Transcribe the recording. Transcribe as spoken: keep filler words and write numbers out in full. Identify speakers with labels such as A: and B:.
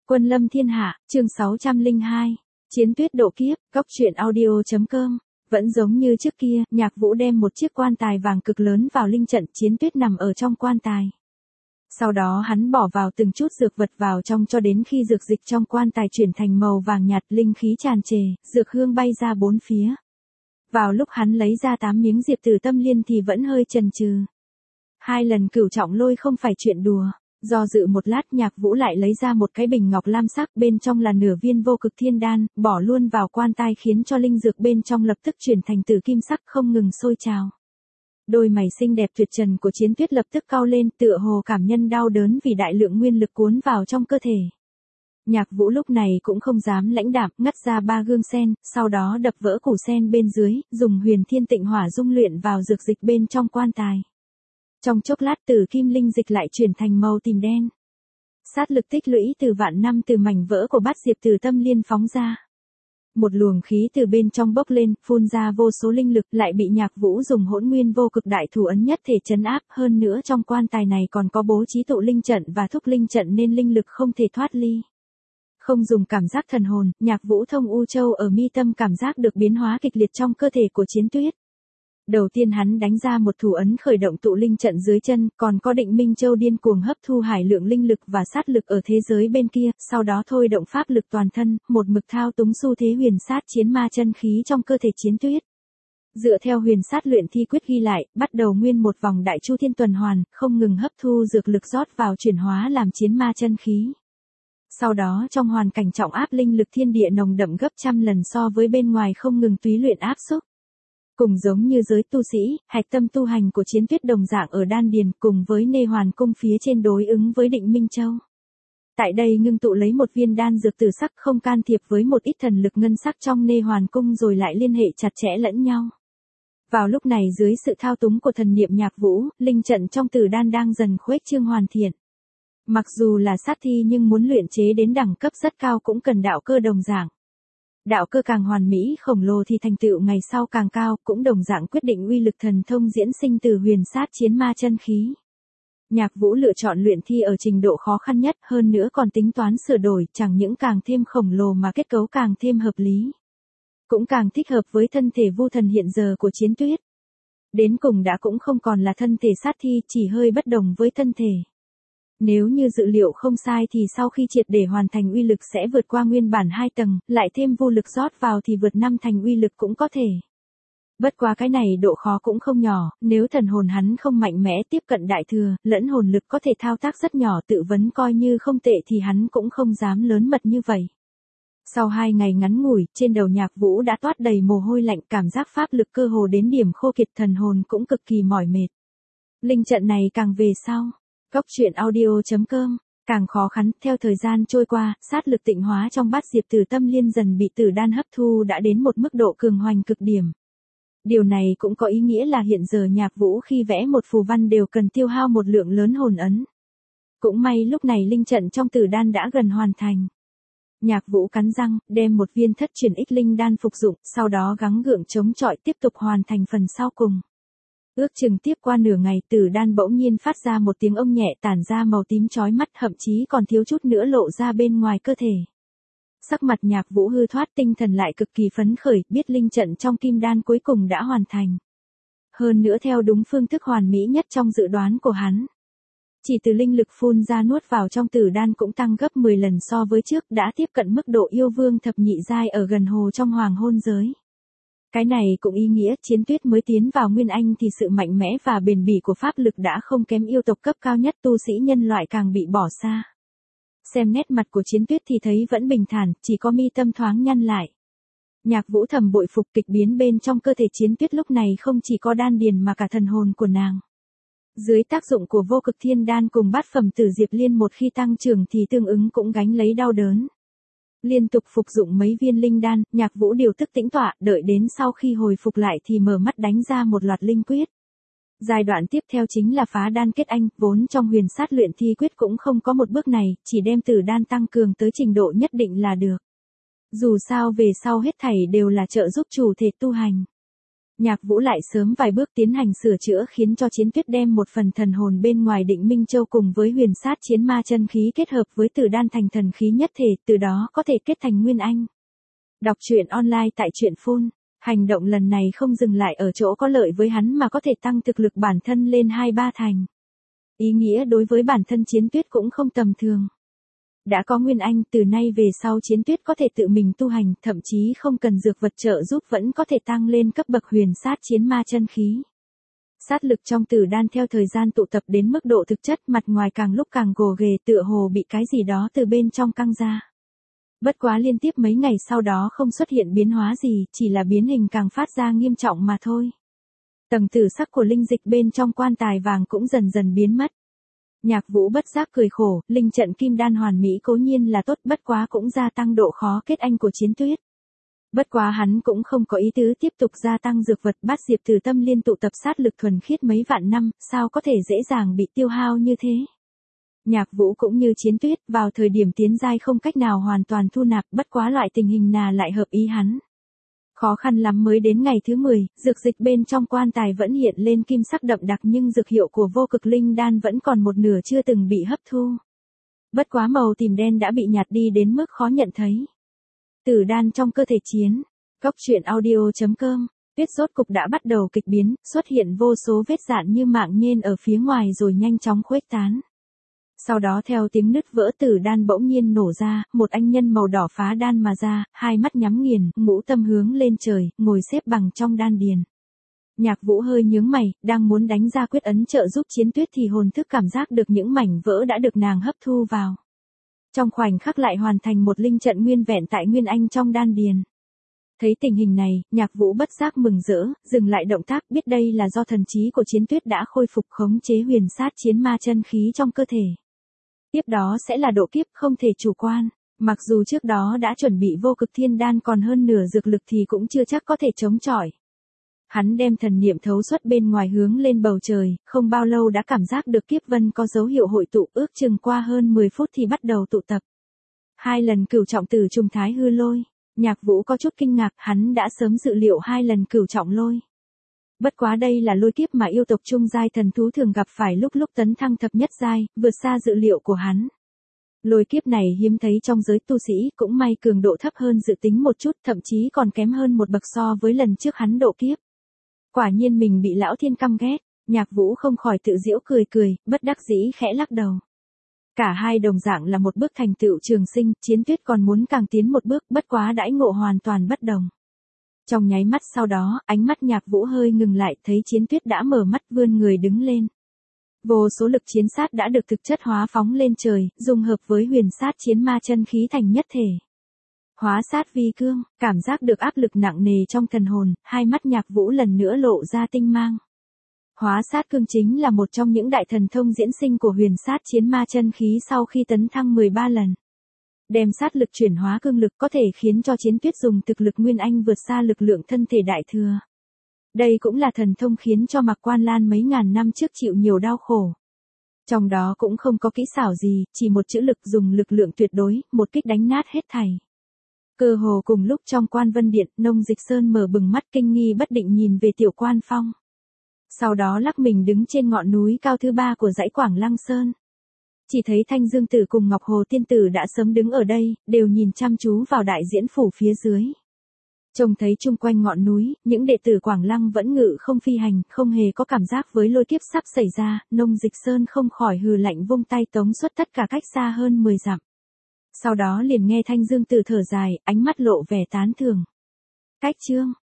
A: Quân lâm thiên hạ, chương sáu trăm lẻ hai. Chiến tuyết độ kiếp, góc truyện audio.com. Vẫn giống như trước kia, Nhạc Vũ đem một chiếc quan tài vàng cực lớn vào linh trận, chiến tuyết nằm ở trong quan tài. Sau đó hắn bỏ vào từng chút dược vật vào trong cho đến khi dược dịch trong quan tài chuyển thành màu vàng nhạt, linh khí tràn trề, dược hương bay ra bốn phía. Vào lúc hắn lấy ra tám miếng diệp tử tâm liên thì vẫn hơi chần chừ. Hai lần cửu trọng lôi không phải chuyện đùa. Do dự một lát, Nhạc Vũ lại lấy ra một cái bình ngọc lam sắc, bên trong là nửa viên vô cực thiên đan, bỏ luôn vào quan tài khiến cho linh dược bên trong lập tức chuyển thành tử kim sắc không ngừng sôi trào. Đôi mày xinh đẹp tuyệt trần của Chiến Tuyết lập tức cau lên, tựa hồ cảm nhân đau đớn vì đại lượng nguyên lực cuốn vào trong cơ thể. Nhạc Vũ lúc này cũng không dám lãnh đạm, ngắt ra ba gương sen, sau đó đập vỡ củ sen bên dưới, dùng huyền thiên tịnh hỏa dung luyện vào dược dịch bên trong quan tài. Trong chốc lát, tử kim linh dịch lại chuyển thành màu tím đen. Sát lực tích lũy từ vạn năm từ mảnh vỡ của bát diệp tử tâm liên phóng ra. Một luồng khí từ bên trong bốc lên, phun ra vô số linh lực, lại bị Nhạc Vũ dùng hỗn nguyên vô cực đại thủ ấn nhất thể trấn áp. Hơn nữa trong quan tài này còn có bố trí tụ linh trận và thúc linh trận nên linh lực không thể thoát ly. Không dùng cảm giác thần hồn, Nhạc Vũ thông u châu ở mi tâm cảm giác được biến hóa kịch liệt trong cơ thể của Chiến Tuyết. Đầu tiên hắn đánh ra một thủ ấn khởi động tụ linh trận dưới chân, còn có định Minh Châu điên cuồng hấp thu hải lượng linh lực và sát lực ở thế giới bên kia, sau đó thôi động pháp lực toàn thân, một mực thao túng xu thế huyền sát chiến ma chân khí trong cơ thể Chiến Tuyết. Dựa theo huyền sát luyện thi quyết ghi lại, bắt đầu nguyên một vòng đại chu thiên tuần hoàn, không ngừng hấp thu dược lực rót vào chuyển hóa làm chiến ma chân khí. Sau đó trong hoàn cảnh trọng áp linh lực thiên địa nồng đậm gấp trăm lần so với bên ngoài không ngừng túy luyện áp xúc. Cùng giống như giới tu sĩ, hạch tâm tu hành của Chiến Tuyết đồng dạng ở đan điền cùng với nê hoàn cung phía trên đối ứng với định Minh Châu. Tại đây ngưng tụ lấy một viên đan dược tử sắc không can thiệp với một ít thần lực ngân sắc trong nê hoàn cung rồi lại liên hệ chặt chẽ lẫn nhau. Vào lúc này dưới sự thao túng của thần niệm Nhạc Vũ, linh trận trong tử đan đang dần khuếch trương hoàn thiện. Mặc dù là sát thi nhưng muốn luyện chế đến đẳng cấp rất cao cũng cần đạo cơ đồng dạng. Đạo cơ càng hoàn mỹ khổng lồ thì thành tựu ngày sau càng cao, cũng đồng dạng quyết định uy lực thần thông diễn sinh từ huyền sát chiến ma chân khí. Nhạc Vũ lựa chọn luyện thi ở trình độ khó khăn nhất, hơn nữa còn tính toán sửa đổi, chẳng những càng thêm khổng lồ mà kết cấu càng thêm hợp lý. Cũng càng thích hợp với thân thể vu thần hiện giờ của Chiến Tuyết. Đến cùng đã cũng không còn là thân thể sát thi, chỉ hơi bất đồng với thân thể. Nếu như dự liệu không sai thì sau khi triệt để hoàn thành uy lực sẽ vượt qua nguyên bản hai tầng, lại thêm vô lực rót vào thì vượt năm thành uy lực cũng có thể. Bất quá cái này độ khó cũng không nhỏ, nếu thần hồn hắn không mạnh mẽ tiếp cận đại thừa, lẫn hồn lực có thể thao tác rất nhỏ tự vấn coi như không tệ thì hắn cũng không dám lớn mật như vậy. Sau hai ngày ngắn ngủi, trên đầu Nhạc Vũ đã toát đầy mồ hôi lạnh, cảm giác pháp lực cơ hồ đến điểm khô kiệt, thần hồn cũng cực kỳ mỏi mệt. Linh trận này càng về sau. Góc truyện audio.com, càng khó khăn, theo thời gian trôi qua, sát lực tịnh hóa trong bát diệp tử tâm liên dần bị tử đan hấp thu đã đến một mức độ cường hoành cực điểm. Điều này cũng có ý nghĩa là hiện giờ Nhạc Vũ khi vẽ một phù văn đều cần tiêu hao một lượng lớn hồn ấn. Cũng may lúc này linh trận trong tử đan đã gần hoàn thành. Nhạc Vũ cắn răng, đem một viên thất truyền ích linh đan phục dụng, sau đó gắng gượng chống chọi tiếp tục hoàn thành phần sau cùng. Ước chừng tiếp qua nửa ngày, tử đan bỗng nhiên phát ra một tiếng ông nhẹ tản ra màu tím chói mắt, thậm chí còn thiếu chút nữa lộ ra bên ngoài cơ thể. Sắc mặt Nhạc Vũ hư thoát, tinh thần lại cực kỳ phấn khởi, biết linh trận trong kim đan cuối cùng đã hoàn thành. Hơn nữa theo đúng phương thức hoàn mỹ nhất trong dự đoán của hắn. Chỉ từ linh lực phun ra nuốt vào trong tử đan cũng tăng gấp mười lần so với trước, đã tiếp cận mức độ yêu vương thập nhị giai ở gần hồ trong hoàng hôn giới. Cái này cũng ý nghĩa Chiến Tuyết mới tiến vào Nguyên Anh thì sự mạnh mẽ và bền bỉ của pháp lực đã không kém yêu tộc cấp cao nhất, tu sĩ nhân loại càng bị bỏ xa. Xem nét mặt của Chiến Tuyết thì thấy vẫn bình thản, chỉ có mi tâm thoáng nhăn lại. Nhạc Vũ thầm bội phục kịch biến bên trong cơ thể Chiến Tuyết lúc này không chỉ có đan điền mà cả thần hồn của nàng. Dưới tác dụng của vô cực thiên đan cùng bát phẩm tử diệp liên một khi tăng trưởng thì tương ứng cũng gánh lấy đau đớn. Liên tục phục dụng mấy viên linh đan, Nhạc Vũ điều tức tĩnh tọa, đợi đến sau khi hồi phục lại thì mở mắt đánh ra một loạt linh quyết. Giai đoạn tiếp theo chính là phá đan kết anh, vốn trong huyền sát luyện thi quyết cũng không có một bước này, chỉ đem tử đan tăng cường tới trình độ nhất định là được. Dù sao về sau hết thảy đều là trợ giúp chủ thể tu hành. Nhạc Vũ lại sớm vài bước tiến hành sửa chữa khiến cho Chiến Tuyết đem một phần thần hồn bên ngoài Định Minh Châu cùng với huyền sát chiến ma chân khí kết hợp với Tử Đan thành thần khí nhất thể, từ đó có thể kết thành Nguyên Anh. Đọc truyện online tại truyện phun. Hành động lần này không dừng lại ở chỗ có lợi với hắn mà có thể tăng thực lực bản thân lên hai ba thành. Ý nghĩa đối với bản thân Chiến Tuyết cũng không tầm thường. Đã có Nguyên Anh, từ nay về sau Chiến Tuyết có thể tự mình tu hành, thậm chí không cần dược vật trợ giúp vẫn có thể tăng lên cấp bậc huyền sát chiến ma chân khí. Sát lực trong Tử Đan theo thời gian tụ tập đến mức độ thực chất, mặt ngoài càng lúc càng gồ ghề, tựa hồ bị cái gì đó từ bên trong căng ra. Bất quá liên tiếp mấy ngày sau đó không xuất hiện biến hóa gì, chỉ là biến hình càng phát ra nghiêm trọng mà thôi. Tầng tử sắc của linh dịch bên trong quan tài vàng cũng dần dần biến mất. Nhạc Vũ bất giác cười khổ, linh trận kim đan hoàn mỹ cố nhiên là tốt, bất quá cũng gia tăng độ khó kết anh của Chiến Tuyết. Bất quá hắn cũng không có ý tứ tiếp tục gia tăng dược vật, Bát Diệp Tử Tâm liên tụ tập sát lực thuần khiết mấy vạn năm, sao có thể dễ dàng bị tiêu hao như thế. Nhạc Vũ cũng như Chiến Tuyết, vào thời điểm tiến giai không cách nào hoàn toàn thu nạp, bất quá loại tình hình nào lại hợp ý hắn. Khó khăn lắm mới đến ngày thứ mười, dược dịch bên trong quan tài vẫn hiện lên kim sắc đậm đặc nhưng dược hiệu của vô cực linh đan vẫn còn một nửa chưa từng bị hấp thu. Bất quá màu tím đen đã bị nhạt đi đến mức khó nhận thấy. Tử đan trong cơ thể Chiến. Góc truyện audio chấm com. Tuyết rốt cục đã bắt đầu kịch biến, xuất hiện vô số vết dạn như mạng nhện ở phía ngoài rồi nhanh chóng khuếch tán. Sau đó theo tiếng nứt vỡ tử đan bỗng nhiên nổ ra, một anh nhân màu đỏ phá đan mà ra, hai mắt nhắm nghiền, ngũ tâm hướng lên trời, ngồi xếp bằng trong đan điền. Nhạc Vũ hơi nhướng mày, đang muốn đánh ra quyết ấn trợ giúp Chiến Tuyết thì hồn thức cảm giác được những mảnh vỡ đã được nàng hấp thu vào. Trong khoảnh khắc lại hoàn thành một linh trận nguyên vẹn tại Nguyên Anh trong đan điền. Thấy tình hình này, Nhạc Vũ bất giác mừng rỡ, dừng lại động tác, biết đây là do thần trí của Chiến Tuyết đã khôi phục khống chế huyền sát chiến ma chân khí trong cơ thể. Tiếp đó sẽ là độ kiếp, không thể chủ quan. Mặc dù trước đó đã chuẩn bị vô cực thiên đan còn hơn nửa dược lực thì cũng chưa chắc có thể chống chọi. Hắn đem thần niệm thấu xuất bên ngoài hướng lên bầu trời, không bao lâu đã cảm giác được kiếp vân có dấu hiệu hội tụ, ước chừng qua hơn mười phút thì bắt đầu tụ tập. Hai lần cửu trọng tử trùng thái hư lôi. Nhạc Vũ có chút kinh ngạc, hắn đã sớm dự liệu hai lần cửu trọng lôi. Bất quá đây là lôi kiếp mà yêu tộc trung giai thần thú thường gặp phải lúc lúc tấn thăng thập nhất giai, vượt xa dự liệu của hắn. Lôi kiếp này hiếm thấy trong giới tu sĩ, cũng may cường độ thấp hơn dự tính một chút, thậm chí còn kém hơn một bậc so với lần trước hắn độ kiếp. Quả nhiên mình bị lão thiên căm ghét, Nhạc Vũ không khỏi tự giễu cười cười, bất đắc dĩ khẽ lắc đầu. Cả hai đồng dạng là một bước thành tựu trường sinh, Chiến Tuyết còn muốn càng tiến một bước, bất quá đãi ngộ hoàn toàn bất đồng. Trong nháy mắt sau đó, ánh mắt Nhạc Vũ hơi ngừng lại, thấy Chiến Tuyết đã mở mắt vươn người đứng lên. Vô số lực chiến sát đã được thực chất hóa phóng lên trời, dung hợp với huyền sát chiến ma chân khí thành nhất thể. Hóa sát vi cương, cảm giác được áp lực nặng nề trong thần hồn, hai mắt Nhạc Vũ lần nữa lộ ra tinh mang. Hóa sát cương chính là một trong những đại thần thông diễn sinh của huyền sát chiến ma chân khí sau khi tấn thăng mười ba lần. Đem sát lực chuyển hóa cương lực có thể khiến cho Chiến Tuyết dùng thực lực Nguyên Anh vượt xa lực lượng thân thể đại thừa. Đây cũng là thần thông khiến cho Mạc Quan Lan mấy ngàn năm trước chịu nhiều đau khổ. Trong đó cũng không có kỹ xảo gì, chỉ một chữ lực dùng lực lượng tuyệt đối, một kích đánh nát hết thảy. Cơ hồ cùng lúc trong Quan Vân Điện, Nông Dịch Sơn mở bừng mắt kinh nghi bất định nhìn về Tiểu Quan Phong. Sau đó lắc mình đứng trên ngọn núi cao thứ ba của dãy Quảng Lăng Sơn. Chỉ thấy Thanh Dương Tử cùng Ngọc Hồ Tiên Tử đã sớm đứng ở đây, đều nhìn chăm chú vào đại diễn phủ phía dưới. Trông thấy chung quanh ngọn núi, những đệ tử Quảng Lăng vẫn ngự không phi hành, không hề có cảm giác với lôi kiếp sắp xảy ra, Nông Dịch Sơn không khỏi hừ lạnh vung tay tống xuất tất cả cách xa hơn mười dặm. Sau đó liền nghe Thanh Dương Tử thở dài, ánh mắt lộ vẻ tán thưởng. Cách chương,